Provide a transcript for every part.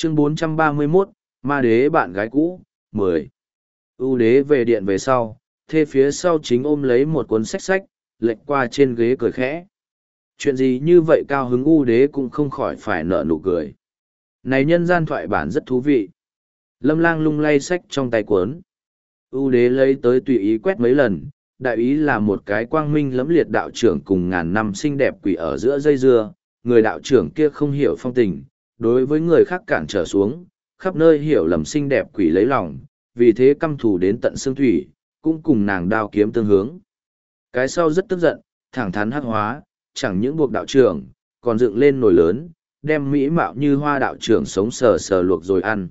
Chương 431, Ma Đế bạn gái cũ, 10. U đế về điện về sau, thê phía sau chính ôm lấy một cuốn sách lệch qua trên ghế cười khẽ. Chuyện gì như vậy cao hứng U đế cũng không khỏi phải nở nụ cười. Này nhân gian thoại bản rất thú vị. Lâm Lang lung lay sách trong tay cuốn. U đế lấy tới tùy ý quét mấy lần, đại ý là một cái quang minh lẫm liệt đạo trưởng cùng ngàn năm xinh đẹp quỷ ở giữa dây dưa, người đạo trưởng kia không hiểu phong tình, đối với người khác cản trở xuống, khắp nơi hiểu lầm xinh đẹp quỷ lấy lòng, vì thế căm thù đến tận xương thủy, cũng cùng nàng đao kiếm tương hướng. Cái sau rất tức giận, thẳng thắn hắc hóa, chẳng những buộc đạo trưởng, còn dựng lên nồi lớn, đem mỹ mạo như hoa đạo trưởng sống sờ sờ luộc rồi ăn.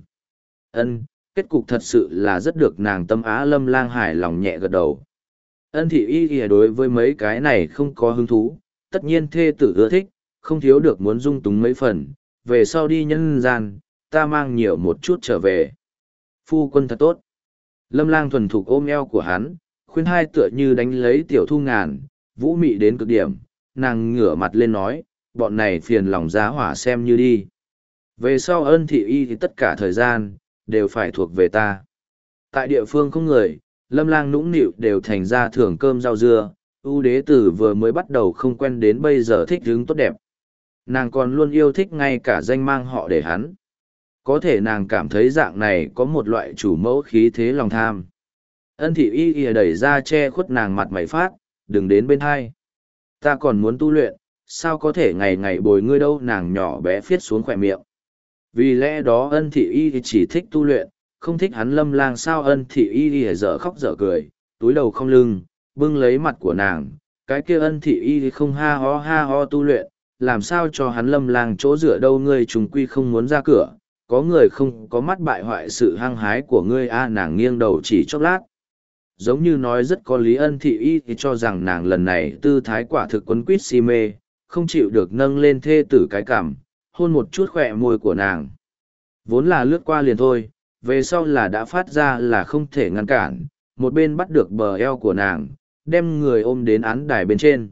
Ân, kết cục thật sự là rất được nàng tâm á. Lâm Lang hài lòng nhẹ gật đầu. Ân thị y kìa đối với mấy cái này không có hứng thú, tất nhiên thê tử ưa thích, không thiếu được muốn dung túng mấy phần, về sau đi nhân gian, ta mang nhiều một chút trở về. Phu quân thật tốt. Lâm Lang thuần thục ôm eo của hắn, khuyên hai tựa như đánh lấy tiểu thu ngàn, vũ mị đến cực điểm, nàng ngửa mặt lên nói, bọn này phiền lòng giá hỏa xem như đi. Về sau Ân thị y thì tất cả thời gian, đều phải thuộc về ta. Tại địa phương không người, Lâm Lang nũng nịu đều thành ra thưởng cơm rau dưa, ưu đế tử vừa mới bắt đầu không quen đến bây giờ thích hứng tốt đẹp. Nàng còn luôn yêu thích ngay cả danh mang họ để hắn. Có thể nàng cảm thấy dạng này có một loại chủ mẫu khí thế lòng tham. Ân thị y y đẩy ra che khuất nàng mặt mày phát, đừng đến bên hai. Ta còn muốn tu luyện, sao có thể ngày ngày bồi ngươi đâu, nàng nhỏ bé phiết xuống khỏe miệng. Vì lẽ đó Ân thị y chỉ thích tu luyện, không thích hắn. Lâm Lang sao? Ân thị y y dở khóc dở cười, túi đầu không lưng, bưng lấy mặt của nàng. Cái kia Ân thị y không ha ho tu luyện, làm sao cho hắn Lâm Lang chỗ dựa đâu, ngươi trùng quy không muốn ra cửa, có người không có mắt bại hoại sự hăng hái của ngươi a. Nàng nghiêng đầu chỉ chốc lát, giống như nói rất có lý. Ân thị y thì cho rằng nàng lần này tư thái quả thực quấn quýt si mê, không chịu được nâng lên thê tử cái cằm, hôn một chút khỏe môi của nàng. Vốn là lướt qua liền thôi, về sau là đã phát ra là không thể ngăn cản, một bên bắt được bờ eo của nàng, đem người ôm đến án đài bên trên.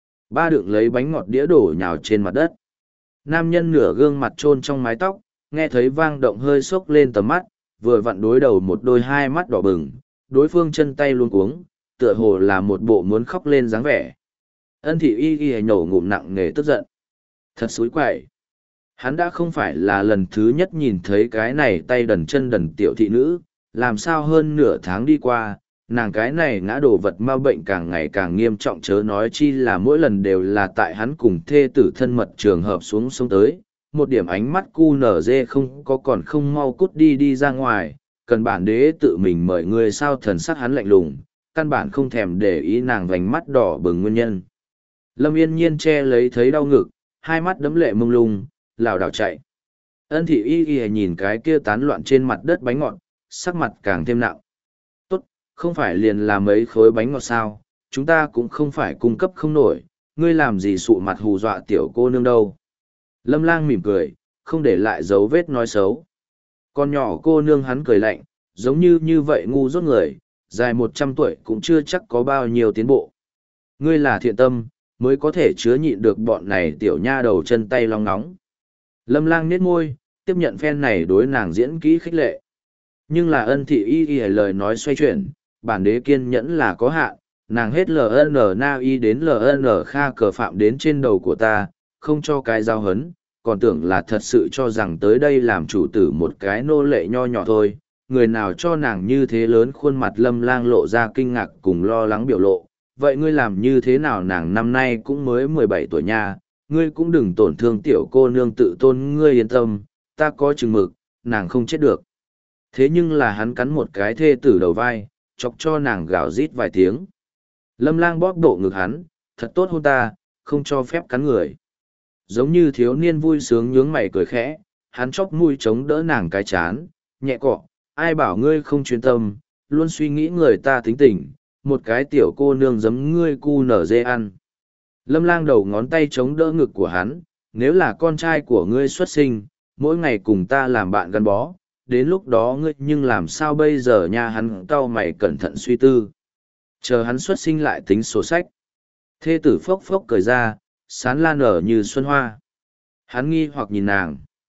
Ba đựng lấy bánh ngọt đĩa đổ nhào trên mặt đất. Nam nhân nửa gương mặt chôn trong mái tóc, nghe thấy vang động hơi sốc lên tầm mắt, vừa vặn đối đầu một đôi hai mắt đỏ bừng, đối phương chân tay luôn cuống, tựa hồ là một bộ muốn khóc lên dáng vẻ. Ân thị y y nhổ ngụm nặng nề tức giận. Thật xúi quậy. Hắn đã không phải là lần thứ nhất nhìn thấy cái này tay đần chân đần tiểu thị nữ, làm sao hơn nửa tháng đi qua, nàng cái này ngã đổ vật ma bệnh càng ngày càng nghiêm trọng, chớ nói chi là mỗi lần đều là tại hắn cùng thê tử thân mật trường hợp xuống sông tới, một điểm ánh mắt cu nở dê không có, còn không mau cút đi ra ngoài, cần bản đế tự mình mời người sao? Thần sắc hắn lạnh lùng, căn bản không thèm để ý nàng vành mắt đỏ bừng nguyên nhân. Lâm Yên Nhiên che lấy thấy đau ngực, hai mắt đẫm lệ mông lung, lảo đảo chạy. Ân thị y y nhìn cái kia tán loạn trên mặt đất bánh ngọt, sắc mặt càng thêm nặng. Tốt, không phải liền là mấy khối bánh ngọt sao, chúng ta cũng không phải cung cấp không nổi, ngươi làm gì sụ mặt hù dọa tiểu cô nương đâu. Lâm Lang mỉm cười, không để lại dấu vết nói xấu. Con nhỏ cô nương hắn cười lạnh, giống như vậy ngu dốt người, dài 100 tuổi cũng chưa chắc có bao nhiêu tiến bộ. Ngươi là thiện tâm, mới có thể chứa nhịn được bọn này tiểu nha đầu chân tay long nóng. Lâm Lang nhếch môi, tiếp nhận phen này đối nàng diễn kỹ khích lệ. Nhưng là Ân thị y y lời nói xoay chuyển, bản đế kiên nhẫn là có hạn, nàng hết LN na y đến LN kha cờ phạm đến trên đầu của ta, không cho cái giao hấn, còn tưởng là thật sự cho rằng tới đây làm chủ tử một cái nô lệ nho nhỏ thôi. Người nào cho nàng như thế lớn khuôn mặt Lâm Lang lộ ra kinh ngạc cùng lo lắng biểu lộ. Vậy ngươi làm như thế nào? Nàng năm nay cũng mới 17 tuổi nha, ngươi cũng đừng tổn thương tiểu cô nương tự tôn, ngươi yên tâm, ta có chừng mực, nàng không chết được. Thế nhưng là hắn cắn một cái thê tử đầu vai, chọc cho nàng gào rít vài tiếng. Lâm Lang bóp độ ngực hắn, thật tốt hôn ta, không cho phép cắn người. Giống như thiếu niên vui sướng nhướng mày cười khẽ, hắn chóp mũi chống đỡ nàng cái chán, nhẹ cọ, ai bảo ngươi không chuyên tâm, luôn suy nghĩ người ta tính tình, một cái tiểu cô nương giấm ngươi cu nở dê ăn. Lâm Lang đầu ngón tay chống đỡ ngực của hắn, nếu là con trai của ngươi xuất sinh, mỗi ngày cùng ta làm bạn gắn bó, đến lúc đó ngươi nhưng làm sao bây giờ nha? Hắn cau mày cẩn thận suy tư. Chờ hắn xuất sinh lại tính sổ sách. Thê tử phốc phốc cười ra, sán lan nở như xuân hoa. Hắn nghi hoặc nhìn nàng.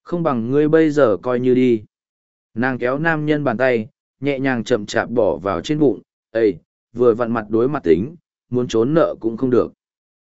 Không bằng ngươi bây giờ coi như đi. Nàng kéo nam nhân bàn tay, nhẹ nhàng chậm chạp bỏ vào trên bụng. Ê, vừa vặn mặt đối mặt tính, muốn trốn nợ cũng không được.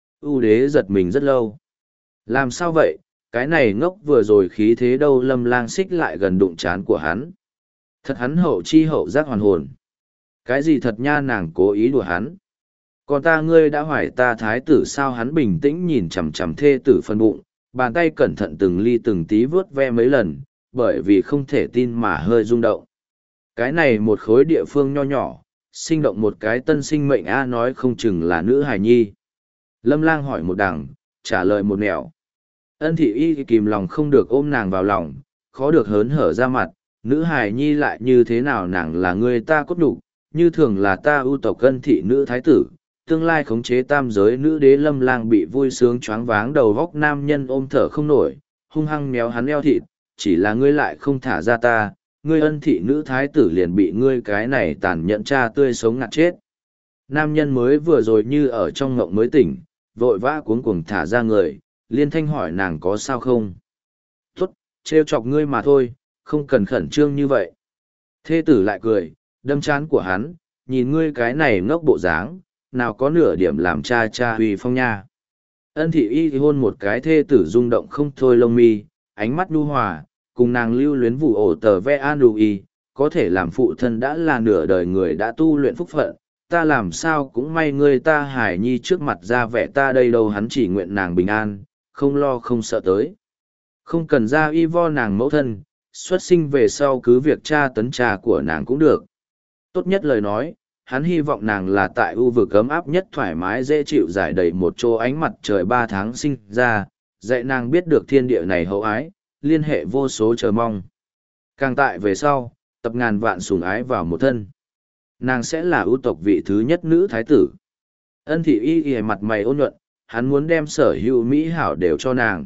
U đế giật mình rất lâu. Làm sao vậy, cái này ngốc vừa rồi khí thế đâu. Lâm Lang xích lại gần đụng chán của hắn. Thật hắn hậu chi hậu giác hoàn hồn. Cái gì thật nha, nàng cố ý đùa hắn. Còn ta, ngươi đã hỏi ta thái tử sao? Hắn bình tĩnh nhìn chằm chằm thê tử phân bụng, bàn tay cẩn thận từng ly từng tí vớt ve mấy lần, bởi vì không thể tin mà hơi rung động. Cái này một khối địa phương nho nhỏ, sinh động một cái tân sinh mệnh a, nói không chừng là nữ hài nhi. Lâm Lang hỏi một đằng, trả lời một nẻo. Ân thị y kìm lòng không được ôm nàng vào lòng, khó được hớn hở ra mặt. Nữ hài nhi lại như thế nào, nàng là người ta cốt đủ, như thường là ta ưu tộc Ân thị nữ thái tử, tương lai khống chế tam giới nữ đế. Lâm Lang bị vui sướng choáng váng đầu góc, nam nhân ôm thở không nổi, hung hăng méo hắn eo thịt. Chỉ là ngươi lại không thả ra ta, ngươi Ân thị nữ thái tử liền bị ngươi cái này tàn nhẫn cha tươi sống ngạt chết. Nam nhân mới vừa rồi như ở trong ngộng mới tỉnh, vội vã cuống cuồng thả ra người, liên thanh hỏi nàng có sao không. Tốt, trêu chọc ngươi mà thôi, không cần khẩn trương như vậy. Thê tử lại cười, đâm trán của hắn, nhìn ngươi cái này ngốc bộ dáng, nào có nửa điểm làm cha cha uy phong nha. Ân thị y hôn một cái, thê tử rung động không thôi lông mi, ánh mắt nhu hòa, cùng nàng lưu luyến vụ ổ tờ ve an đù y, có thể làm phụ thân đã là nửa đời người đã tu luyện phúc phận, ta làm sao cũng may ngươi ta hải nhi trước mặt ra vẻ ta đây đâu. Hắn chỉ nguyện nàng bình an, không lo không sợ tới. Không cần ra y vo nàng mẫu thân, xuất sinh về sau cứ việc tra tấn trà của nàng cũng được. Tốt nhất lời nói, hắn hy vọng nàng là tại ưu vực ấm áp nhất, thoải mái dễ chịu, giải đầy một chỗ ánh mặt trời 3 tháng sinh ra, dạy nàng biết được thiên địa này hậu ái, liên hệ vô số chờ mong. Càng tại về sau, tập ngàn vạn sủng ái vào một thân. Nàng sẽ là ưu tộc vị thứ nhất nữ thái tử. Ân thị y y mặt mày ôn nhuận, hắn muốn đem sở hữu mỹ hảo đều cho nàng.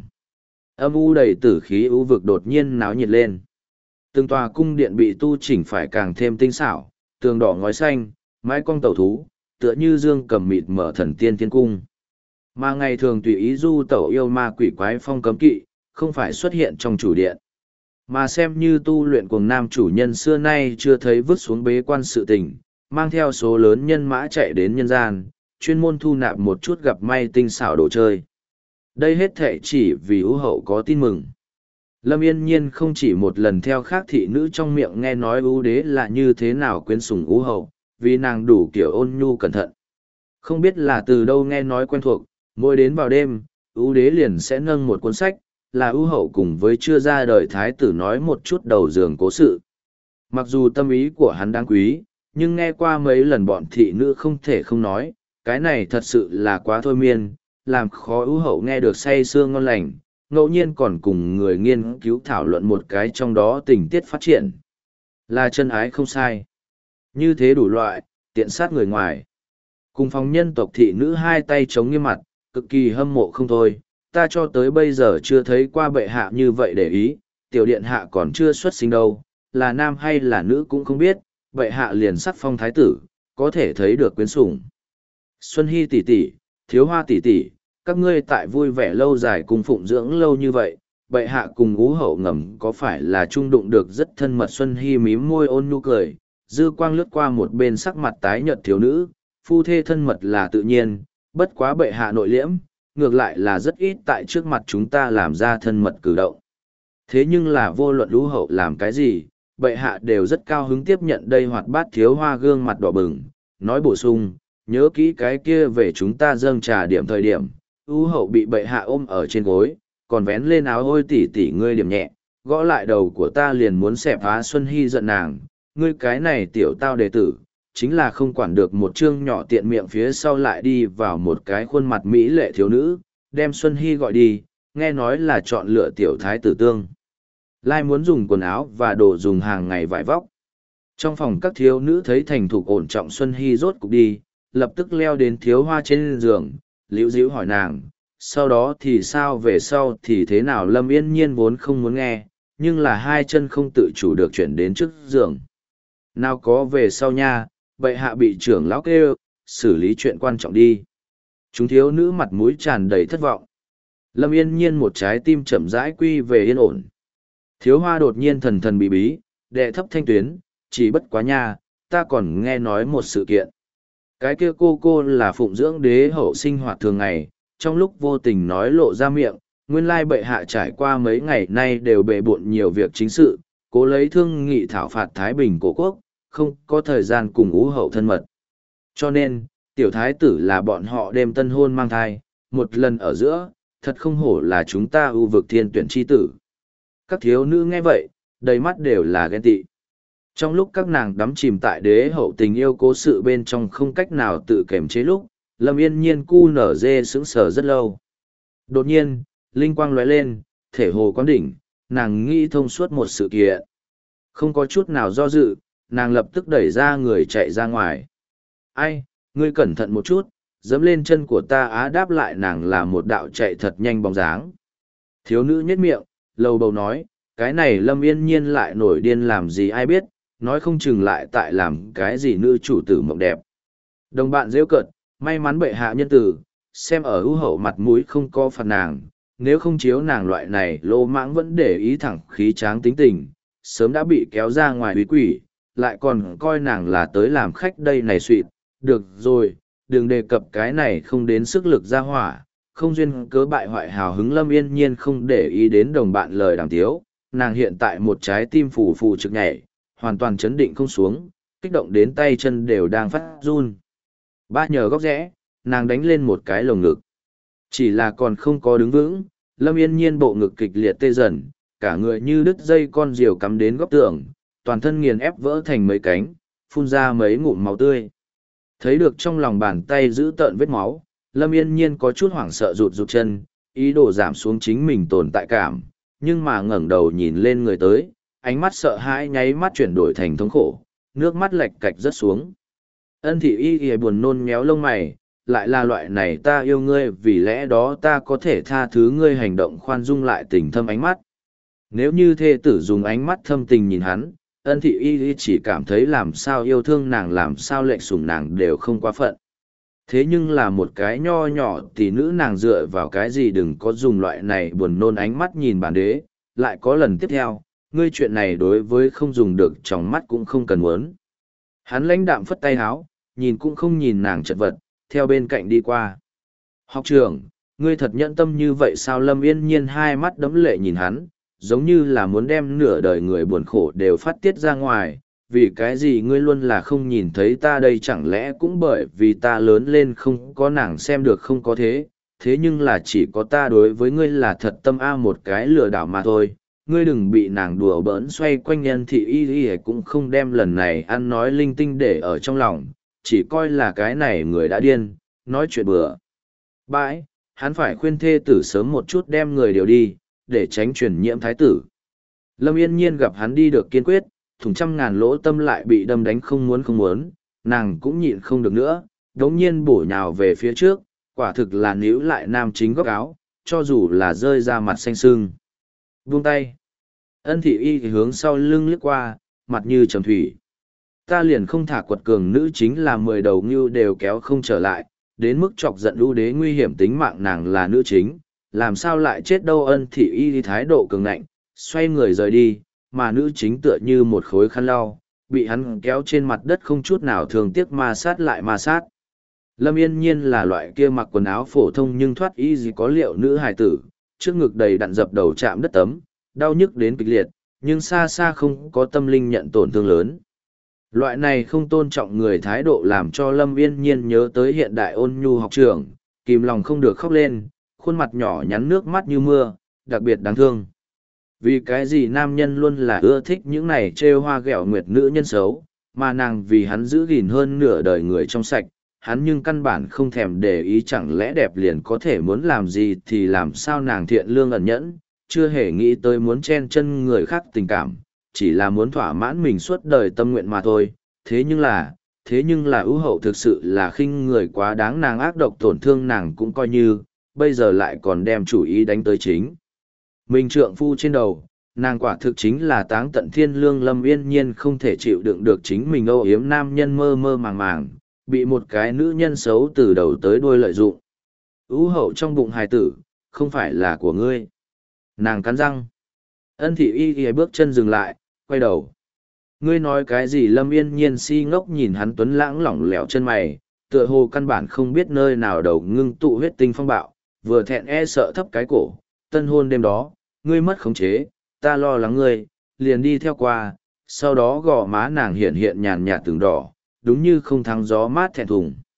Âm u đầy tử khí ưu vực đột nhiên náo nhiệt lên. Từng tòa cung điện bị tu chỉnh phải càng thêm tinh xảo, tường đỏ ngói xanh, mái cong tẩu thú, tựa như dương cầm mịt mở thần tiên thiên cung. Mà ngày thường tùy ý du tẩu yêu ma quỷ quái phong cấm kỵ, không phải xuất hiện trong chủ điện. Mà xem như tu luyện cùng nam chủ nhân xưa nay chưa thấy vứt xuống bế quan sự tình, mang theo số lớn nhân mã chạy đến nhân gian, chuyên môn thu nạp một chút gặp may tinh xảo đồ chơi. Đây hết thệ chỉ vì ưu hậu có tin mừng. Lâm Yên Nhiên không chỉ một lần theo khác thị nữ trong miệng nghe nói ưu đế là như thế nào quyến sủng ưu hậu, vì nàng đủ kiểu ôn nhu cẩn thận. Không biết là từ đâu nghe nói quen thuộc, mỗi đến vào đêm, ưu đế liền sẽ nâng một cuốn sách, là ưu hậu cùng với chưa ra đời thái tử nói một chút đầu giường cố sự. Mặc dù tâm ý của hắn đáng quý, nhưng nghe qua mấy lần bọn thị nữ không thể không nói, cái này thật sự là quá thôi miên, làm khó ưu hậu nghe được say sưa ngon lành, ngẫu nhiên còn cùng người nghiên cứu thảo luận một cái trong đó tình tiết phát triển. Là chân ái không sai. Như thế đủ loại, tiện sát người ngoài. Cùng phòng nhân tộc thị nữ hai tay chống nghiêm mặt, cực kỳ hâm mộ không thôi. Ta cho tới bây giờ chưa thấy qua bệ hạ như vậy để ý, tiểu điện hạ còn chưa xuất sinh đâu, là nam hay là nữ cũng không biết, bệ hạ liền sắc phong thái tử, có thể thấy được quyến sủng. Xuân Hy tỷ tỷ, Thiếu Hoa tỷ tỷ, các ngươi tại vui vẻ lâu dài cùng phụng dưỡng lâu như vậy, bệ hạ cùng ú hậu ngầm có phải là trung đụng được rất thân mật. Xuân Hy mím môi ôn nhu cười, dư quang lướt qua một bên sắc mặt tái nhợt thiếu nữ, phu thê thân mật là tự nhiên, bất quá bệ hạ nội liễm, ngược lại là rất ít tại trước mặt chúng ta làm ra thân mật cử động. Thế nhưng là vô luận ú hậu làm cái gì, bệ hạ đều rất cao hứng tiếp nhận đây. Hoạt bát Thiếu Hoa gương mặt đỏ bừng, nói bổ sung, nhớ kỹ cái kia về chúng ta dâng trà điểm thời điểm, ú hậu bị bệ hạ ôm ở trên gối, còn vén lên áo ôi tỉ tỉ ngươi điểm nhẹ, gõ lại đầu của ta liền muốn xẹp phá. Xuân Hy giận nàng, ngươi cái này tiểu tao đệ tử, chính là không quản được một chương nhỏ tiện miệng. Phía sau lại đi vào một cái khuôn mặt mỹ lệ thiếu nữ, đem Xuân Hy gọi đi, nghe nói là chọn lựa tiểu thái tử tương lai muốn dùng quần áo và đồ dùng hàng ngày vải vóc. Trong phòng các thiếu nữ thấy thành thục ổn trọng Xuân Hy rốt cục đi, lập tức leo đến Thiếu Hoa trên giường, liễu díu hỏi nàng, sau đó thì sao, về sau thì thế nào. Lâm Yên Nhiên vốn không muốn nghe, nhưng là hai chân không tự chủ được chuyển đến trước giường. Nào có về sau nha, bệ hạ bị trưởng lão kêu, xử lý chuyện quan trọng đi. Chúng thiếu nữ mặt mũi tràn đầy thất vọng. Lâm Yên Nhiên một trái tim chậm rãi quy về yên ổn. Thiếu hoa đột nhiên thần thần bí bí, đệ thấp thanh tuyến, chỉ bất quá nha, ta còn nghe nói một sự kiện. Cái kia cô là phụng dưỡng đế hậu sinh hoạt thường ngày, trong lúc vô tình nói lộ ra miệng, nguyên lai bệ hạ trải qua mấy ngày nay đều bệ bộn nhiều việc chính sự, cố lấy thương nghị thảo phạt Thái Bình cổ quốc, không có thời gian cùng ú hậu thân mật. Cho nên, tiểu thái tử là bọn họ đêm tân hôn mang thai, một lần ở giữa, thật không hổ là chúng ta ưu vực thiên tuyển chi tử. Các thiếu nữ nghe vậy, đầy mắt đều là ghen tị. Trong lúc các nàng đắm chìm tại đế hậu tình yêu cố sự bên trong không cách nào tự kiềm chế lúc, Lâm Yên Nhiên cu nở dê sững sờ rất lâu. Đột nhiên, linh quang lóe lên, thể hồ quán đỉnh, nàng nghĩ thông suốt một sự kiện. Không có chút nào do dự, nàng lập tức đẩy ra người chạy ra ngoài. Ai, ngươi cẩn thận một chút, dẫm lên chân của ta á, đáp lại nàng là một đạo chạy thật nhanh bóng dáng. Thiếu nữ nhếch miệng, lầu bầu nói, cái này Lâm Yên Nhiên lại nổi điên làm gì ai biết, nói không chừng lại tại làm cái gì nữ chủ tử mộng đẹp. Đồng bạn rêu cợt, may mắn bệ hạ nhân tử, xem ở ưu hậu mặt mũi không có phạt nàng, nếu không chiếu nàng loại này lô mãng vẫn để ý thẳng khí tráng tính tình, sớm đã bị kéo ra ngoài uy quỷ, lại còn coi nàng là tới làm khách đây này suỵt. Được rồi, đừng đề cập cái này không đến sức lực ra hỏa, không duyên cớ bại hoại hào hứng. Lâm Yên Nhiên không để ý đến đồng bạn lời đàm tiếu, nàng hiện tại một trái tim phù phù trực nhảy, hoàn toàn chấn định không xuống, kích động đến tay chân đều đang phát run. Ba nhờ góc rẽ, nàng đánh lên một cái lồng ngực. Chỉ là còn không có đứng vững, Lâm Yên Nhiên bộ ngực kịch liệt tê dần, cả người như đứt dây con diều cắm đến góc tường, toàn thân nghiền ép vỡ thành mấy cánh, phun ra mấy ngụm máu tươi. Thấy được trong lòng bàn tay giữ tợn vết máu, Lâm Yên Nhiên có chút hoảng sợ rụt rụt chân, ý đồ giảm xuống chính mình tồn tại cảm, nhưng mà ngẩng đầu nhìn lên người tới, ánh mắt sợ hãi nháy mắt chuyển đổi thành thống khổ, nước mắt lệch cạch rớt xuống. Ân Thị Y Y buồn nôn méo lông mày, lại là loại này ta yêu ngươi vì lẽ đó ta có thể tha thứ ngươi hành động khoan dung lại tình thâm ánh mắt. Nếu như thê tử dùng ánh mắt thâm tình nhìn hắn, Ân Thị Y chỉ cảm thấy làm sao yêu thương nàng làm sao lệnh sủng nàng đều không quá phận. Thế nhưng là một cái nho nhỏ thì nữ nàng dựa vào cái gì đừng có dùng loại này buồn nôn ánh mắt nhìn bản đế, lại có lần tiếp theo, ngươi chuyện này đối với không dùng được trong mắt cũng không cần muốn. Hắn lãnh đạm phất tay háo, nhìn cũng không nhìn nàng chật vật, theo bên cạnh đi qua. Học trưởng, ngươi thật nhẫn tâm như vậy sao? Lâm Yên Nhiên hai mắt đẫm lệ nhìn hắn, giống như là muốn đem nửa đời người buồn khổ đều phát tiết ra ngoài. Vì cái gì ngươi luôn là không nhìn thấy ta đây, chẳng lẽ cũng bởi vì ta lớn lên không có nàng xem được không có thế, thế nhưng là chỉ có ta đối với ngươi là thật tâm một cái lừa đảo mà thôi. Ngươi đừng bị nàng đùa bỡn xoay quanh. Nhân Thị Y cũng không đem lần này ăn nói linh tinh để ở trong lòng, chỉ coi là cái này người đã điên, nói chuyện bừa bãi, hắn phải khuyên thê tử sớm một chút đem người điều đi, để tránh truyền nhiễm thái tử. Lâm Yên Nhiên gặp hắn đi được kiên quyết, thùng trăm ngàn lỗ tâm lại bị đâm đánh không muốn, nàng cũng nhịn không được nữa, đống nhiên bổ nhào về phía trước, quả thực là níu lại nam chính góc áo, cho dù là rơi ra mặt xanh sưng. Buông tay. Ân Thị Y thì hướng sau lưng liếc qua, mặt như trầm thủy. Ta liền không thả quật cường nữ chính là 10 đầu ngưu đều kéo không trở lại, đến mức chọc giận ưu đế nguy hiểm tính mạng nàng là nữ chính, làm sao lại chết đâu. Ân Thị Y thái độ cường ngạnh, xoay người rời đi, mà nữ chính tựa như một khối khăn lau, bị hắn kéo trên mặt đất không chút nào thương tiếc ma sát lại ma sát. Lâm Yên Nhiên là loại kia mặc quần áo phổ thông nhưng thoát y gì có liệu nữ hài tử, trước ngực đầy đặn dập đầu chạm đất tấm, đau nhức đến kịch liệt, nhưng xa xa không có tâm linh nhận tổn thương lớn. Loại này không tôn trọng người thái độ làm cho Lâm Yên Nhiên nhớ tới hiện đại ôn nhu học trưởng, kìm lòng không được khóc lên, khuôn mặt nhỏ nhắn nước mắt như mưa, đặc biệt đáng thương. Vì cái gì nam nhân luôn là ưa thích những này trêu hoa ghẹo nguyệt nữ nhân xấu, mà nàng vì hắn giữ gìn hơn nửa đời người trong sạch, hắn nhưng căn bản không thèm để ý, chẳng lẽ đẹp liền có thể muốn làm gì thì làm sao. Nàng thiện lương ẩn nhẫn, chưa hề nghĩ tới muốn chen chân người khác tình cảm, chỉ là muốn thỏa mãn mình suốt đời tâm nguyện mà thôi. Thế nhưng là ưu hậu thực sự là khinh người quá đáng, nàng ác độc tổn thương nàng cũng coi như, bây giờ lại còn đem chủ ý đánh tới chính mình trượng phu trên đầu, nàng quả thực chính là táng tận thiên lương. Lâm Yên Nhiên không thể chịu đựng được chính mình âu yếm nam nhân mơ mơ màng màng, bị một cái nữ nhân xấu từ đầu tới đuôi lợi dụng. Ưu hậu trong bụng hài tử, không phải là của ngươi. Nàng cắn răng. Ân thị y y bước chân dừng lại, quay đầu. Ngươi nói cái gì? Lâm Yên Nhiên si ngốc nhìn hắn tuấn lãng lỏng lẻo chân mày, tựa hồ căn bản không biết nơi nào đầu ngưng tụ huyết tinh phong bạo, vừa thẹn e sợ thấp cái cổ. Tân hôn đêm đó, ngươi mất khống chế, ta lo lắng ngươi, liền đi theo qua, sau đó gò má nàng hiện hiện nhàn nhạt từng đỏ, đúng như không thắng gió mát thẹn thùng.